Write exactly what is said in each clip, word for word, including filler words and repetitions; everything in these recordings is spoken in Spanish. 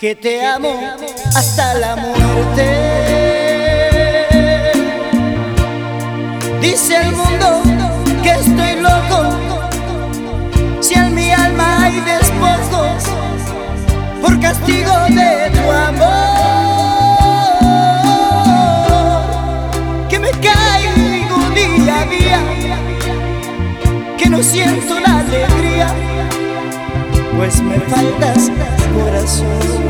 que te amo hasta la muerte. Dice el mundo que estoy loco, si en mi alma hay despojos por castigo de tu amor, que me caigo día a día, que no siento la alegría, pues me faltas, corazón.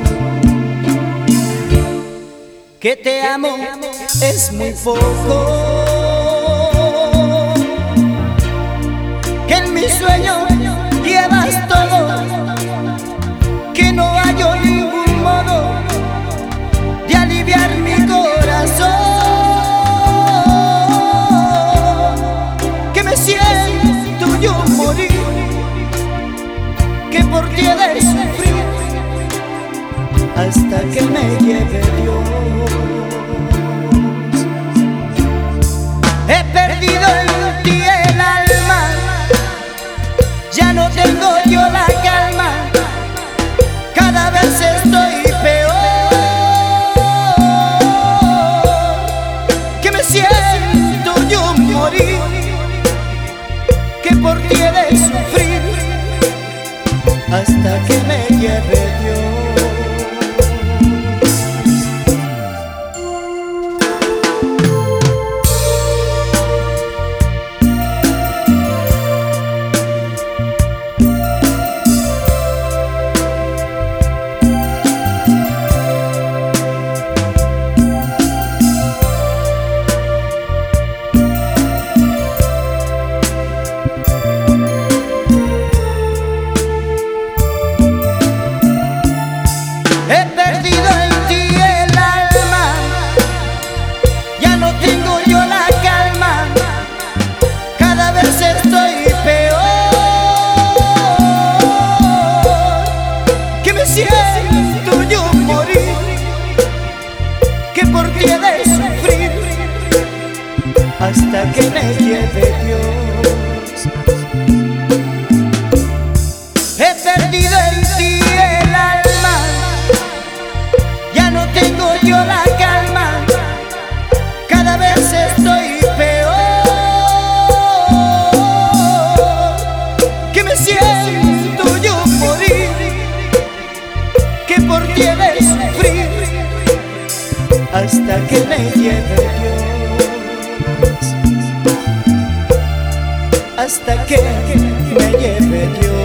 Que te amo es muy poco, que en mis sueños llevas todo, que no hallo ningún modo de aliviar mi corazón, que me siento yo morir, que por ti he de sufrir hasta que me lleve Dios. He perdido en ti el alma, ya no tengo yo la calma, cada vez estoy peor, que me siento yo morir, que por ti he de sufrir hasta que me lleve Dios. Siento yo morir, que por ti he de sufrir hasta que me lleve Dios. He perdido en ti el alma, ya no tengo yo la calma, cada vez estoy peor, que me siento yo morir, que por ti he de sufrir hasta que me lleve Dios, hasta que me lleve Dios.